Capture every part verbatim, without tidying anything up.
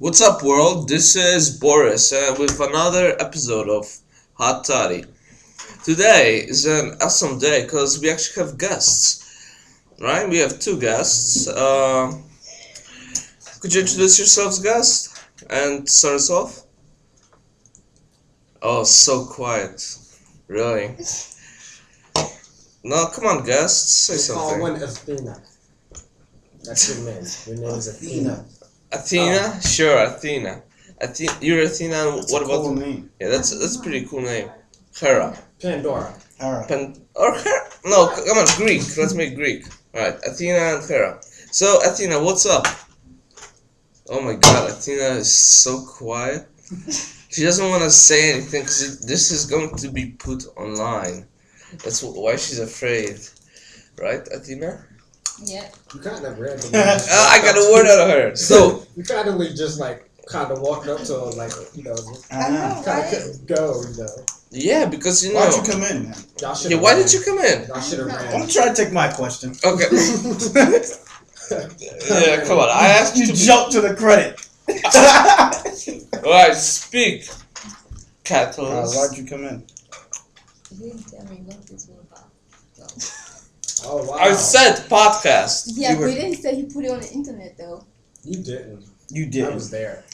What's up, world? This is Boris uh, with another episode of Hot Toddy. Today is an awesome day because we actually have guests, right? We have two guests. Uh, could you introduce yourselves, guest, and start us off? Oh, so quiet. Really? No, come on, guests, say something. Call one Athena. That's your name. Your name is Athena. Athena? Oh. Sure, Athena. Athena. You're Athena. And That's what a about? cool name. Yeah, that's that's a pretty cool name. Hera. Pandora. Alright. Pan or Hera? No, c- come on, Greek. Let's make Greek. All right, Athena and Hera. So, Athena, what's up? Oh my God, Athena is so quiet. She doesn't want to say anything because this is going to be put online. That's wh- why she's afraid, right, Athena? Yeah. You kind of randomly. Uh, I got a word out of her. So, You kind of just like kind of walked up to her like you know, I know, kind of right? couldn't go, you know. yeah, because you know. Why'd you come in, man? Y'all should. Yeah, why did you come in? Y'all should have Don't ran. try to take my question. Okay. Yeah, come on. I asked you You to. jump to the credit. Alright, speak. Uh, Catalyst. why'd you come in? He didn't tell me what this was about. So. Oh wow. I said podcast. Yeah, You but were- he didn't say he put it on the internet though. You didn't. You I did. was there.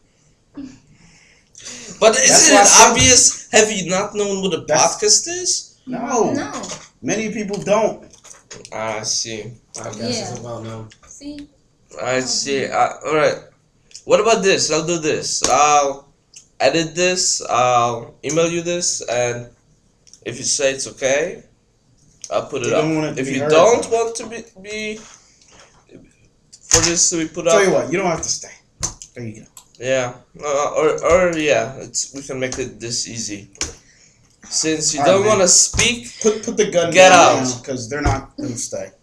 But That's isn't why I it said- obvious? Have you not known what a That's- podcast is? No. No. Many people don't. Ah, I see. I guess Yeah. it's well known. See? I see. Uh, Alright. What about this? I'll do this. I'll edit this. I'll email you this. And if you say it's okay, I'll put it You up. don't want it to If be you heard, don't though. want to be, be for this to be put Tell up. you what, you don't have to stay. There you go. Yeah, uh, or or yeah, it's we can make it this easy. Since you Alright, don't man. want to speak, Put put the gun Get down out. because they're not gonna stay.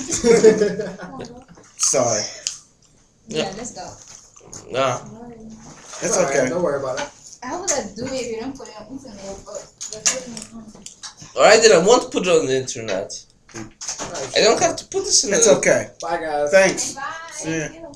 Sorry. Yeah, Yeah. let's go. nah. It's Alright, okay. Don't worry about it. How would I do it if you don't put it on internet? But they're putting it on. Alright, then I won't put it on the internet. Alright, I don't have to put this in. It's the okay. Bye guys. Thanks. Bye. Yeah. Ew.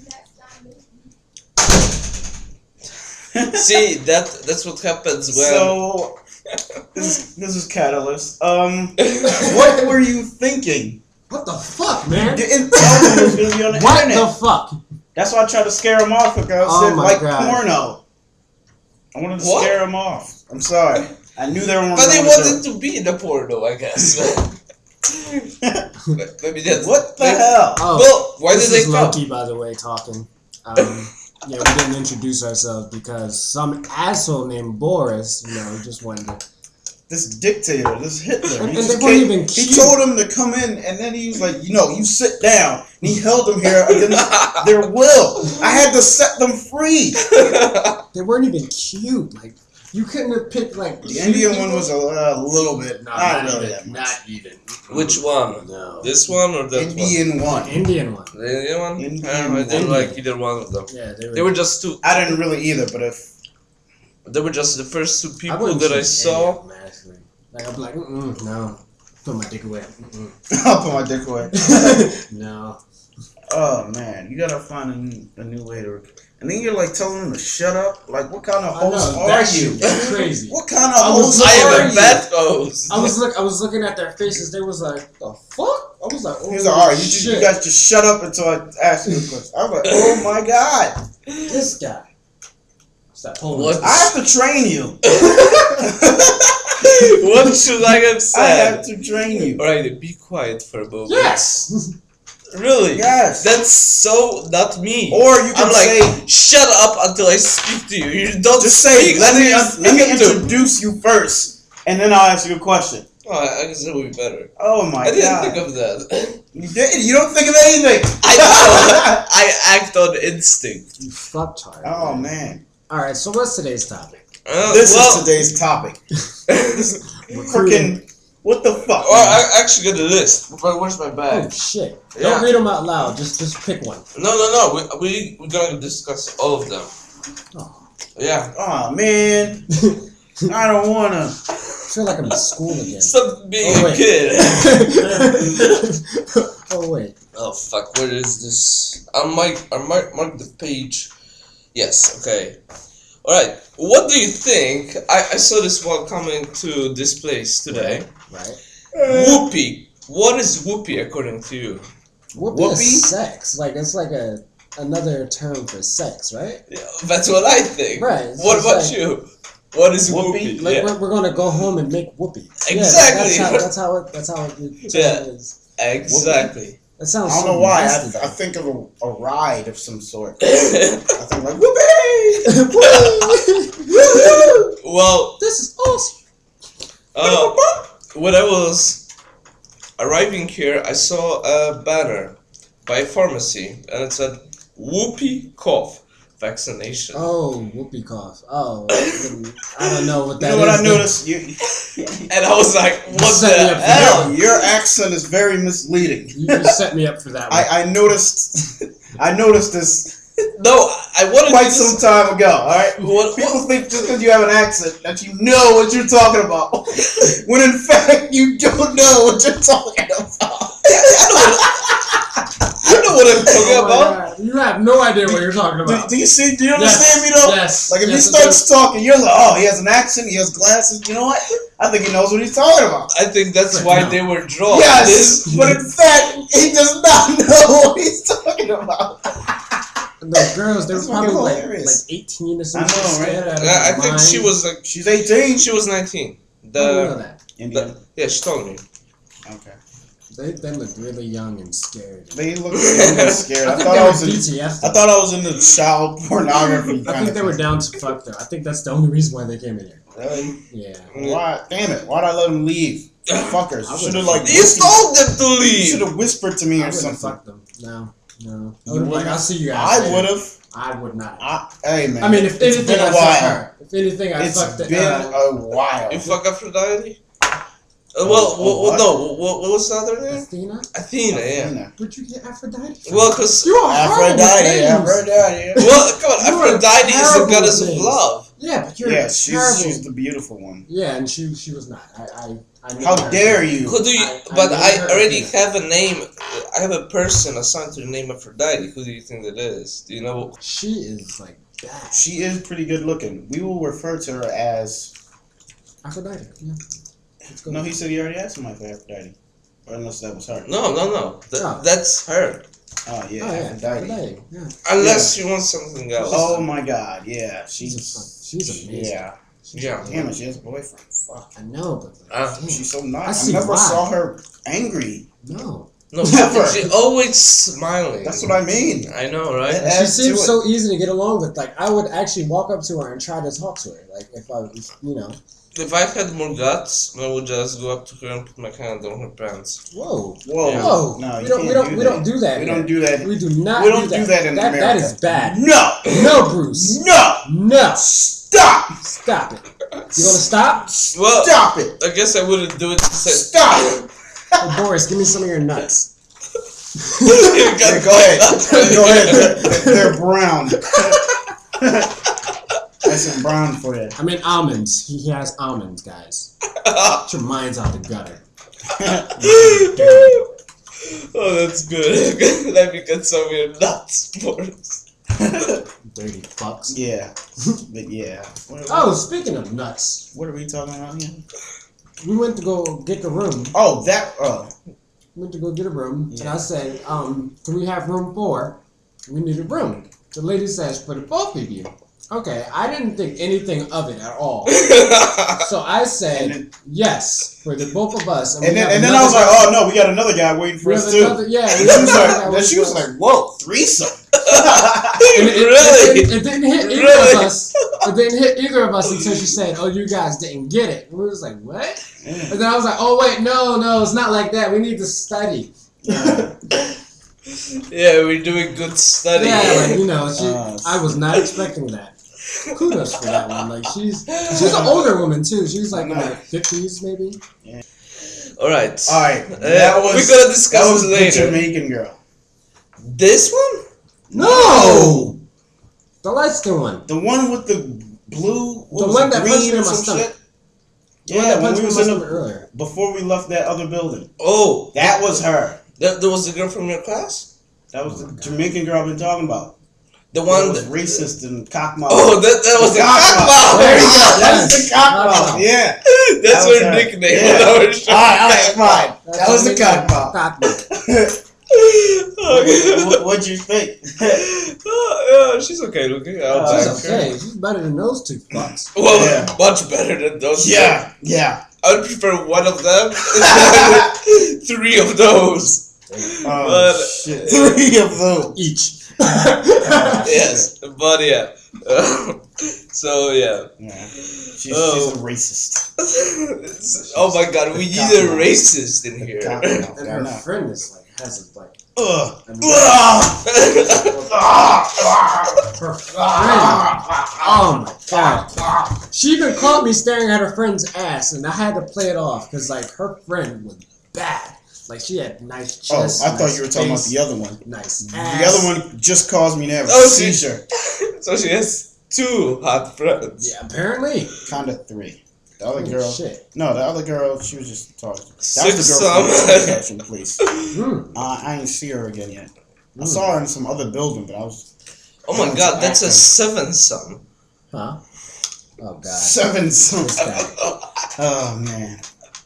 See that that's what happens when. So this this is Catalyst. Um, what were you thinking? What the fuck, man? You didn't tell them it was gonna be on the What internet. the fuck? That's why I tried to scare him off because I Oh said my like God. porno. I wanted to What? scare him off. I'm sorry. I knew they were. but they gonna wanted to be in the porno, I guess. But maybe that's What the maybe- hell? Oh, Well, why this did they is come? Loki, by the way, talking. Um, yeah, we didn't introduce ourselves because some asshole named Boris, you know, just wanted to. This dictator, this Hitler. And- he and just they weren't came- even He cute. told him to come in, and then he was like, "You know, you sit down." And he held them here against their will. I had to set them free. They weren't even cute. Like, you couldn't have picked, like. The cute Indian people. one was a uh, little bit. No, not not, really even. that much. Not even. Which one? No. This one or that one? Indian one. Indian one. The Indian one? Indian Uh, I didn't one. like either one of them. Yeah, they were. They were just two. I didn't really either, but if They were just the first two people wouldn't that I choose any saw. of them, actually. Like, I'm like, mm no. Put my dick away. Mm-mm. I'll put my dick away. No. Oh man, you gotta find a new, a new way to. And then you're like telling them to shut up. Like, what kind of I know, host are that you? shit, that's crazy. What kind of I was host I are am a you? bad host. I was look. I was looking at their faces. They was like, "The fuck?" I was like, "Oh He was like, all right, you, just, you shit. guys just shut up until I ask you a question. I was like, oh my god, This guy." Stop pulling. What? I have to train you. What should I have I said? have to train you. Alright, be quiet for a moment. Yes. Really? Yes. That's so not me. Or you can I'm like, say, shut up until I speak to you. You don't just say, speak. let me, until you let me speak to- introduce you first, and then I'll ask you a question. Oh, I I guess that would be better. Oh my I didn't god. think of that. You did? You don't think of anything. I know. I act on instinct. You fucktard. Oh man. All right. So what's today's topic? Uh, This well, is today's topic. Recruiting. Freaking, what the fuck? Well, I actually got a list. But where's my Oh bag? shit! Yeah. Don't read them out loud. Just just pick one. No, no, no. We we we're gonna discuss all of them. Oh. Yeah. Oh man. I don't wanna. I feel like I'm in school again. Stop being Oh, a wait. kid. Oh wait. Oh fuck! Where is this? I might I might mark the page Yes, okay. Alright, what do you think? I, I saw this while coming to this place today. Right. Whoopee. What is whoopee according to you? Whoopee, Whoopee? is sex. Like it's like a another term for sex, right? Yeah, that's what I think. Right. It's What just about like- you? What is Whoopee? whoopee? Like Yeah. we're, we're gonna go home and make whoopee. Exactly. Yeah, that's how it. That's how it. That's how it, Yeah. it is. Exactly. That I sounds. don't so know why. nasty, I, I think of a, a ride of some sort. I well, think like whoopee. This is awesome. uh, when I was arriving here, I saw a banner by a pharmacy, and it said "Whoopee cough vaccination." Oh, whoopee cough. Oh, I don't know what You that know what is. I noticed? You, And I was like, "What set me the up for hell?" your accent is very misleading. You, you set me up for that one. I, I noticed. I noticed this No, I wanted quite to some time ago. All right. What, People think just because you have an accent that you know what you're talking about, when in fact you don't know what you're talking about. I know what I'm talking Oh my about. God. You have no idea what you're talking Do, about. do you see? Do you Yes, understand me though? yes, Like if yes, he I starts talking, you're like, oh, he has an accent, he has glasses. You know what? I think he knows what he's talking about. I think that's But why no. they were drawn. Yes, This- but in fact, he does not know what he's talking about. Those girls, they were That's fucking probably like, hilarious. like eighteen or I something. know, right? scared out of Yeah, I their think she mind. was like She's eighteen. she was nineteen. How do you know The, that? Indian. the yeah, she told me. Okay. They, they look really young and scared. They look really scared. I I think thought they I were was in. D T F. I thought I was in the child pornography. I kind think of they were thing. down to fuck though. I think that's the only reason why they came in here. Really? Yeah. Why? Damn it! Why'd I let him leave? Fuckers! I You should have would've- like. You told them to You should leave. have whispered to me I or wouldn't have something. fucked them. No, no. I You would've like, wouldn't? I'll see you guys. I later. would have. I would not. I, hey man. I mean, if it's anything, been a I fucked while. her. If anything, I It's fucked the, been uh, a while. You fuck Aphrodite? Uh, Oh, well, oh, well, what? no. What, what was the other name? Athena. Athena. Yeah. Athena. Where'd you get Aphrodite? from? Well, cause You are horrible with Aphrodite. names. Aphrodite. well, come on, You are Aphrodite is the terrible goddess with of names. love. Yeah, but you're Yeah, terrible. she's she's the beautiful one. Yeah, and she she was not. I I. I knew How her. dare you? Who do you? I- I but know I her, already yeah. have a name. I have a person assigned to the name Aphrodite. Who do you think that is? Do you know? She is like bad. She is pretty good looking. We will refer to her as. Aphrodite. Yeah. Let's go. No, he said he already asked somebody for Aphrodite. Or unless that was her. No, no, no. Th- Oh. That's her. Oh yeah, Oh yeah, Aphrodite. Aphrodite. Yeah. Unless she wants something else. Oh my God, yeah, She's she's. a fun. She's amazing. Yeah. Yeah. Damn it, she has a boyfriend. Fuck. I know, but like, Ah. damn. She's so I nice. I, see never why. saw her angry. no. No, Never. she always smiling. That's what I mean. I know, right? Yeah. She Adds to seems it. so easy to get along with. Like I would actually walk up to her and try to talk to her. Like if I was, you know. If I had more guts, I would just go up to her and put my hand on her pants. Whoa. Whoa. Yeah. Whoa. No, you we don't. can't We don't. do we that. don't do that. We here. don't do that. We do not. We don't do do that in that, America. That is bad. No. No, Bruce. No. No. Stop. Stop it. You want to stop? Well, Stop it. I guess I wouldn't do it. To say, Stop. Oh, Boris, give me some of your nuts. You got- Yeah, go ahead. Go ahead. They're, they're brown. That's some brown for you. I mean almonds. He has almonds, guys. Get your minds out the gutter. Oh, that's good. Let me get some of your nuts, Boris. Dirty fucks. Yeah. But yeah. What, Oh, speaking of nuts, what are we talking about here? we went to go get the room. Oh, that. Oh. Went to go get a room, and Yeah. I said, um, can we have room four? We need a room. The lady says, for the both of you. Okay, I didn't think anything of it at all. So I said, And then, yes, for the both of us. and we then, have and then I was another like, guy- oh no, we got another guy waiting for we us have too. another- yeah. And we she have was another like, guy then waiting she for was us. like, whoa, threesome. And it, it- Really? it, it, it didn't hit either Really? of us. It didn't hit either of us until she said, "Oh, you guys didn't get it." And we was like, "What?" Yeah. And then I was like, "Oh wait, no, no, it's not like that. We need to study." Yeah. Yeah, we're doing good study. Yeah, like you know, she, Uh, I was not expecting that. Kudos for that one. Like she's she's an older woman too. She's like in her fifties maybe. All right. All right. Uh, That was. we're gonna discuss That was this the later. Jamaican girl. This one? No, the light skin one. The one with the blue. What The was one it, that green punched me or in my some stomach. shit? The one Yeah, that when punched we me in was my in stomach the, earlier. before we left that other building. Oh, That was her. that, that was the girl from your class? That was Oh my the God. Jamaican girl I've been talking about. The One one was that. racist and cockmouth. Oh, that, that was the cockmouth! There you go. That's Yes. the cockmouth. Cockmouth. Yeah. That's That was her her. nickname. Yeah. on our show. All right, all right, fine. That's That was the amazing. cockmouth. Cockmouth. Okay. what, what'd you think? Oh, yeah, she's okay looking. I'll Uh, take She's her. okay. She's better than those two fucks. Well, Yeah. much better than those. yeah, yeah. I would prefer one of them than three of those. Oh But- shit! Three of those. Each. Yes, but yeah. So yeah. Yeah. She's, Oh. she's a racist. Oh my god, we need a racist in here. Cockmouth. And I her know. friend is like has a like Ugh. I mean, Ugh. her friend. Oh my god. She even caught me staring at her friend's ass, and I had to play it off because like her friend was bad. Like she had nice Oh, chest. I thought nice you were talking about face, the other one. nice The ass. other one just caused me to have a Oh, she- seizure. So she has two hot friends. Yeah, apparently. Kinda three. The other Oh, girl. shit. No, the other girl. She was just talking. That Six was the girl from some. the Catching Police. Mm. Uh, I didn't see her again yet. I Mm. saw her in some other building, but I was Oh my god, that's a seven son. Huh? Oh god. seven This something. guy. Oh man.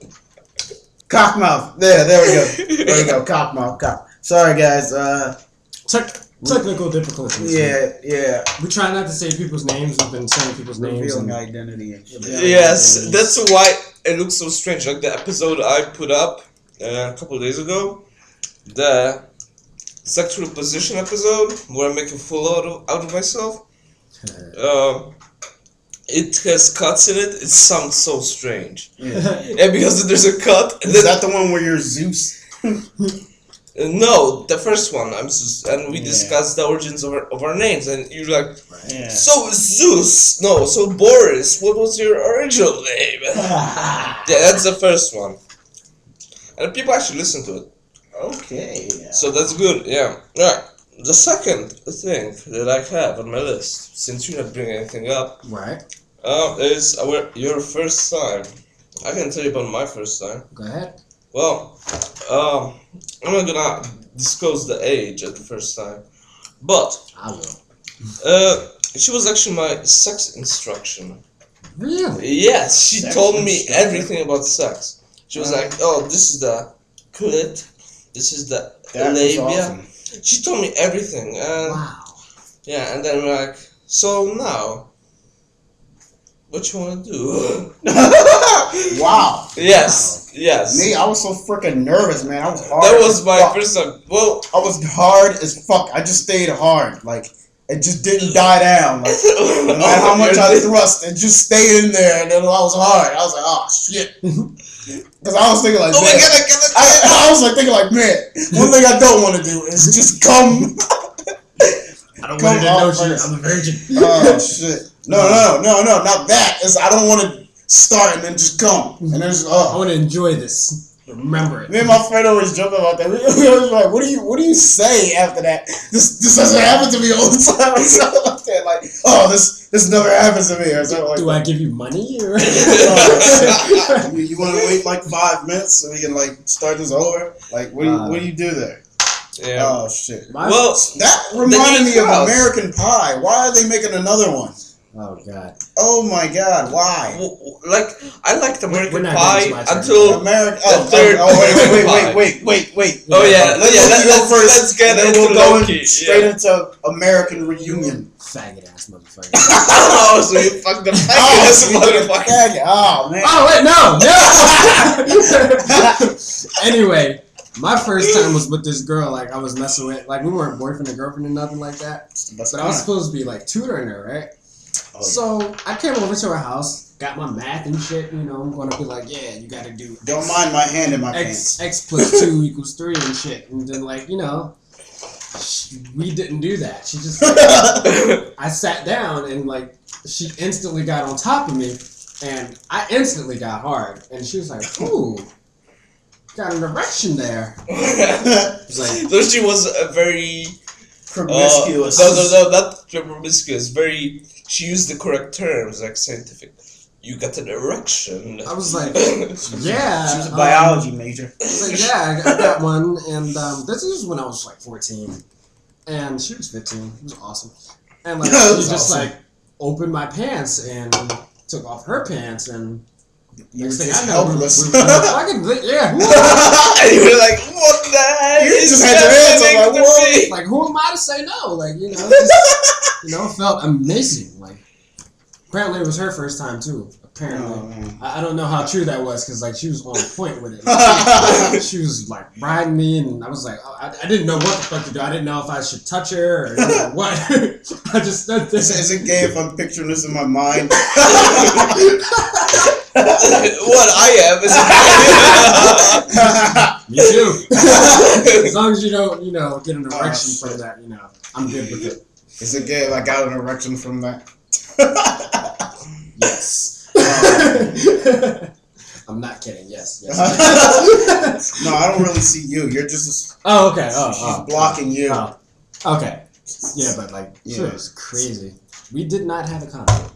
Cockmouth. There, there we go. There we go. Cockmouth. Cock. Sorry guys. Uh, Tech- technical difficulties. yeah, yeah. We try not to say people's names. We've been saying people's names. Revealing And, identity and shit. Yeah. Yes, that's why it looks so strange. Like the episode I put up uh, a couple of days ago, the sexual position episode where I make a fool out of, out of myself. Um, it has cuts in it. It sounds so strange. Yeah. Yeah, because there's a cut. And Is then, that the one where you're Zeus? uh, no, the first one. I'm just, and we Yeah. discussed the origins of our, of our names, and you're like, Yeah. so Zeus. No, so Boris. What was your original name? Yeah, that's the first one. And people actually listen to it. Okay. So that's good, yeah. Alright. The second thing that I have on my list, since you didn't bring anything up, right. uh, is our, your first time. I can tell you about my first time. Go ahead. Well, um, I'm not gonna disclose the age at the first time, but I will. uh, she was actually my sex instruction. Really? Yes, she Sex told me instructor? everything about sex. She was Wow. like, "Oh, this is the clit, this is the That was labia." awesome. She told me everything, and Wow. yeah, and then we're like, "So now, what you wanna do?" Wow. Yes, yes. Me, I was so freaking nervous, man. I was hard. That as was my fuck. first time. Well, I was hard as fuck. I just stayed hard. Like, it just didn't die down. Like, no matter how much I thrust, it just stayed in there, and then I was hard. I was like, oh, shit. Because I was thinking like, Oh my man, god, I gotta I, I was like thinking like, man, one thing I don't want to do is just come. I don't Come want to know on, shit. first. I'm a virgin. Oh shit! No, no, no, no, not that. It's I don't want to start and then just come and then just I oh. want to enjoy this. Remember it. Me and my friend always joke about that. We, we always like, what do you, what do you say after that? This, this doesn't happen to me all the time. Or something like that. Like, oh, this, this never happens to me, or something like Do that. I give you money? Or Oh, shit. you you want to wait like five minutes so we can like start this over? Like, what do you, what do you do there? Yeah. Oh shit! My- Well, That reminded me of House. American Pie. Why are they making another one? oh god. Oh my god! Why? w- w- like I liked American We're not Pie getting to my turn. until. American. The Oh, third oh, wait, wait, Pie. wait, wait, wait, wait, wait. Oh yeah, Let yeah. Loki Let, go let's, first, let's get and then into we'll go Loki. in straight Yeah. into American Reunion. Faggot ass motherfucker. Oh, so you fucked the Oh, faggot, so you did a motherfucker. faggot. Oh man. Oh wait, no, no. Anyway, my first time was with this girl. Like I was messing with. Like we weren't boyfriend and girlfriend or nothing like that. That's But I was supposed to be like tutoring her, right? Oh, So I came over to her house, got my math and shit. You know, I'm gonna be like, yeah, you gotta do Don't mind my hand in my X pants. X plus two equals three and shit. And then like you know, she, we didn't do that. She just like, I sat down and like she instantly got on top of me, and I instantly got hard. And she was like, ooh, got an erection there. It's like, So she was a very Promiscuous. Uh, no, no, no, not promiscuous. Very. She used the correct terms, like scientific. You got an erection. I was like, yeah. She was a um, biology major. I was like, yeah, I I got one, and um, this is when I was like fourteen. and she was fifteen. It was awesome. And like That she was just awesome. like opened my pants and took off her pants and. You were Next thing just I know, we- helpless. we- we were fucking, yeah, who, And you were like, what the heck? You is just had your hands up happening like, to what? me? like who am I to say no? Like you know, just, you know, it felt amazing. Like apparently it was her first time too. Apparently, Oh, man. I, I don't know how true that was because like she was on point with it. She was like riding me, and I was like, oh, I, I didn't know what the fuck to do. I didn't know if I should touch her or you know, what. I just stood there. Is, is it gay if I'm picturing this in my mind? What I am is Me too. As long as you don't, you know, get an erection Oh, from that, you know, I'm good with it. Is it gay if I got an erection from that? Yes. I'm not kidding. Yes. Yes. No, I don't really see you. You're just Oh, okay. Oh, she's oh, blocking you. oh. Okay. Yeah, but like, Yeah. sure, it's crazy. We did not have a condom.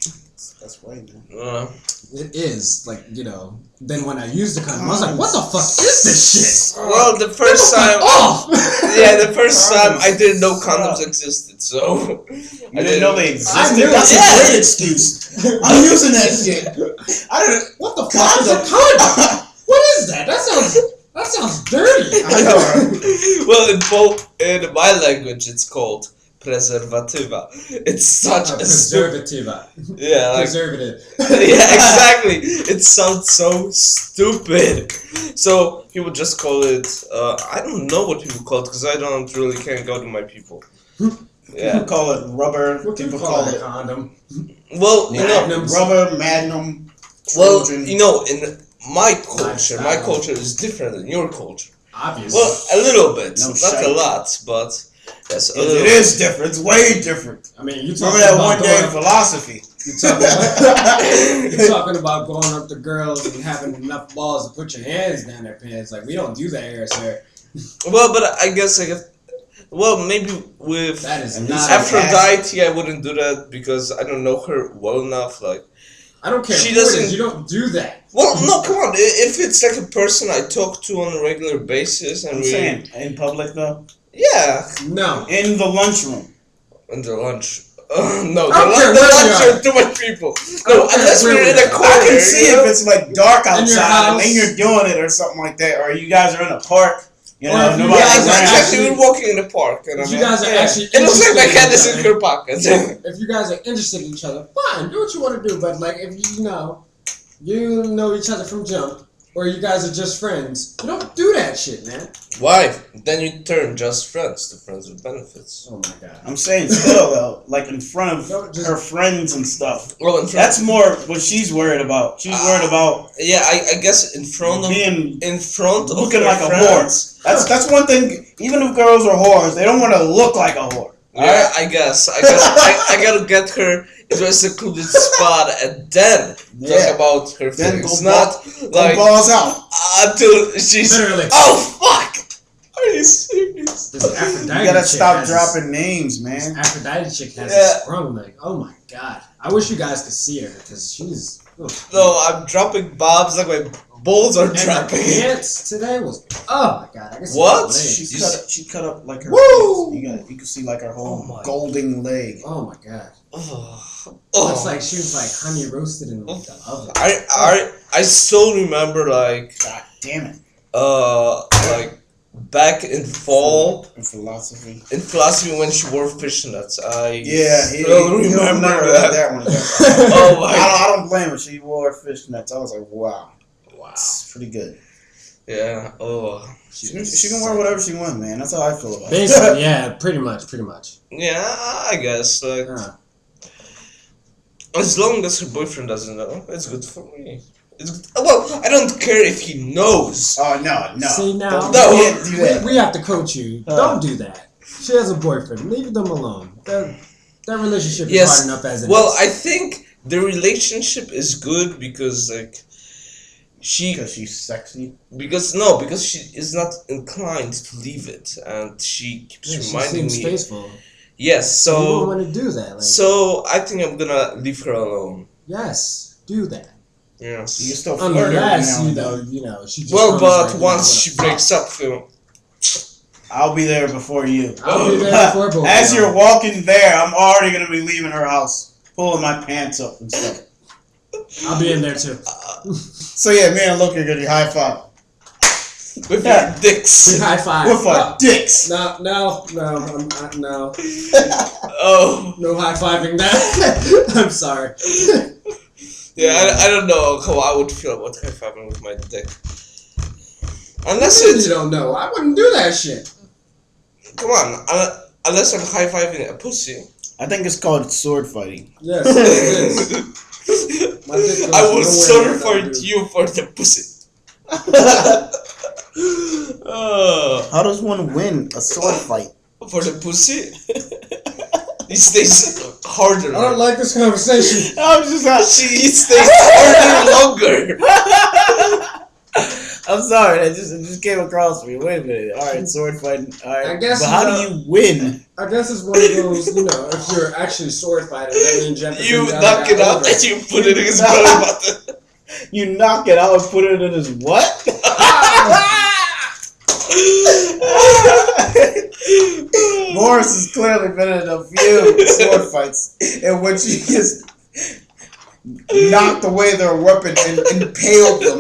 That's right, man. Uh, It is like you know. Then when I used the condom, I was like, "What the fuck is this shit?" well, the first time, Oh. yeah, the first time I didn't know condoms existed, so You didn't know they I existed? knew That's it. a great excuse. I'm using that shit. I didn't. What the fuck is a condom? What is that? That sounds. That sounds dirty. I know, right? well, in both in my language, it's called preservativa. It's such A a stupid, preservativa. yeah, like Preservative. yeah, exactly. It sounds so stupid. So people just call it. Uh, I don't know what people call it because I don't really can't go to my people. People Yeah. call it rubber. What do you People call call a it condom? Well, you know, Magnums. rubber, magnum, well, Trojan. you know, in my culture, my style. culture is different than your culture. Obviously. Well, a little bit, No not shite. a lot, but yes, a It- little. it is different. It's way different. I mean, you Remember talking that about one day in going, philosophy? you talking about, you talking about going up to girls and having enough balls to put your hands down their pants. Like we don't do that here, sir. Well, but I guess I guess. Well, maybe with That is And not. these Aphrodite, I wouldn't do that because I don't know her well enough. Like, I don't care. she who it is, doesn't- You don't do that. well, no, come on. i- If it's like a person I talk to on a regular basis, and I'm we, saying in public though, yeah, No. in the lunchroom. under lunch. Uh, no, the, I don't care lun- the where we lunch are. are too much people. I No, don't care unless where we're we in a are. corner. I can see you know? if it's like dark In your outside and then house. you're doing it or something like that, or you guys are in a park. You Or know, if you nobody's Yeah, guys are around. exactly. actually- We're walking in the park, and If I'm you like, guys are yeah. actually It looks like my interested hand in is in each her pocket. If you guys are interested in each other, fine. Do what you want to do. But like, if you know, you know each other from jump, or you guys are just friends, you don't do that shit, man. Why? Then you turn just friends to friends with benefits. Oh my god. I'm saying still though, like in front of Don't just- her friends and stuff. Well, in front. That's more what she's worried about. She's Ah. worried about yeah, I, I guess in front of being in front of looking her like a friends. whore. That's that's one thing. Even if girls are whores, they don't want to look like a whore. Yeah, I guess. I guess I, I gotta get her into a secluded spot and then Yeah. talk about her Then feelings. go Not Go like balls out. until she's. Literally. Oh fuck! Are you serious? This Aphrodite You gotta chick stop has- dropping names, This man. Aphrodite chick has Yeah. a sprung. Like, oh my god. I wish you guys could see her because she's. ugh. No, I'm dropping bombs like my balls are And her dropping. pants today was. Oh my god. I can see What? her legs. She You cut s- up. She cut up like her. Woo! You got. You can see like her whole Oh my- golden leg. Oh my god. Oh, Looks oh. like she was like honey roasted in the oven. I I I still remember like God damn it. uh like back in fall In philosophy. in philosophy when she wore fishnets. I Yeah, he, still he, he'll remember never that. let that one go. Oh my I don't, I don't blame her. She wore fishnets. I was like, wow, wow. it's pretty good. Yeah. Oh. She, can- she can wear whatever she wants, man. That's how I feel about it. Basically, yeah, pretty much, pretty much. Yeah, I guess like Uh, as long as her boyfriend doesn't know, it's good for me. It's good. Well, I don't care if he knows. Oh no, no. See now, No. You can't do that. we, we have to coach you. Uh. Don't do that. She has a boyfriend. Leave them alone. That, that relationship is Yes. hard enough as it Well, is. I think the relationship is good because like she Because she's sexy. because no because she is not inclined to leave it and she keeps Yeah, she reminding seems me. faithful. Yes, you don't so want to do that. Like, so I think I'm gonna leave her alone. yes, do that. You Yes. still flirt every Unless now you and know, then. you know, she just Well, comes but right in once with she a- breaks up, you know, I'll be there before you. I'll be there before both. As of y'all. you're walking there, I'm already gonna be leaving her house, pulling my pants up and stuff. I'll be in there too. So yeah, me and Loki are gonna high five With your dicks. High five. with our dicks. No, no, no, I'm, I, no, Oh. no high fiving that. I'm sorry. Yeah, I, I don't know how I would feel about high fiving with my dick. Unless You it's. don't know. I wouldn't do that shit. Come on. Uh, unless I'm high fiving a pussy. I think it's called sword fighting. Yes, it is. My dick goes I will nowhere sword near that fight dude. you for the pussy. Oh. How does one win a sword fight? For the pussy? He stays harder. I don't like this conversation. I'm just not. She stays harder longer. I'm sorry, that just it just came across me. Wait a minute. All right, sword fighting. All right, I guess but how you do you win? I guess it's one of those, you know, if you're actually sword fighting, that means you have to You bring the knock other it guy out over. and you put it in his belly button. You knock it out and put it in his what? Morris has clearly been in a few sword fights in which he has knocked away their weapon and impaled them,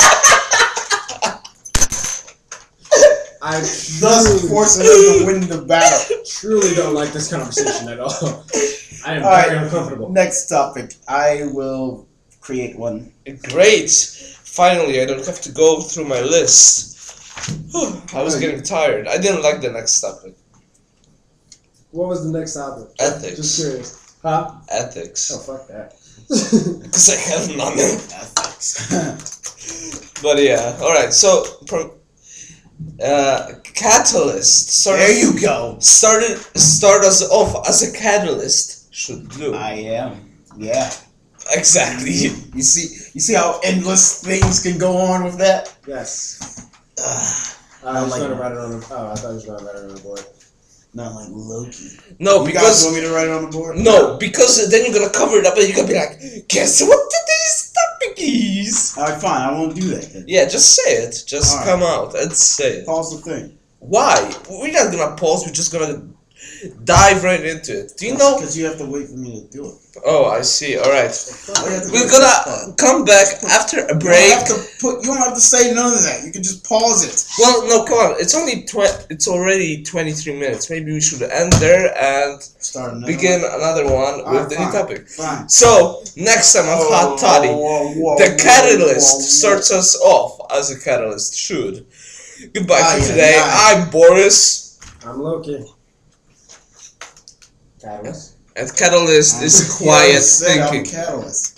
I thus truly, forcing them to win the battle. truly don't like this conversation at all. I am All very right, uncomfortable. next topic. I will create one. Great. Finally, I don't have to go through my list. I was getting tired. I didn't like the next topic. What was the next topic? Ethics. Just curious. Huh? Ethics. Oh, fuck that. Because I have none. Ethics. But yeah, alright, so from uh, Catalyst started, There you go. started start us off as a catalyst should do. I am. Yeah. Exactly. You see, you see how endless things can go on with that. Yes. Ugh, I was like going to that. write it on the. Oh, I thought you was going to write it on the board. not like Loki. No, You guys because want me to write it on the board? no, because then you're gonna cover it up and you're gonna be like, guess what today's topic is? All right, fine. I won't do that. Then. Yeah, just say it. Just Alright. come out and say it. Pause the thing. Why? We're not gonna pause. We're just gonna dive right into it. Do you know? Because you have to wait for me to do it. Oh, I see. All right. All you have to do We're is gonna pause. come back after a You don't break. have to put. You don't have to say none of that. You can just pause it. Well, no, come on. It's only tw- It's already twenty-three minutes. Maybe we should end there and Start another begin one. another one All with right, the new fine. topic. Fine. So next time on Hot Toddy, Whoa, whoa, the whoa, catalyst whoa, whoa. starts us off as a catalyst should. Goodbye Aye, for aye, today. aye. I'm Boris, I'm Loki. Catalyst. and catalyst is You quiet already said I'm thinking. Catalyst.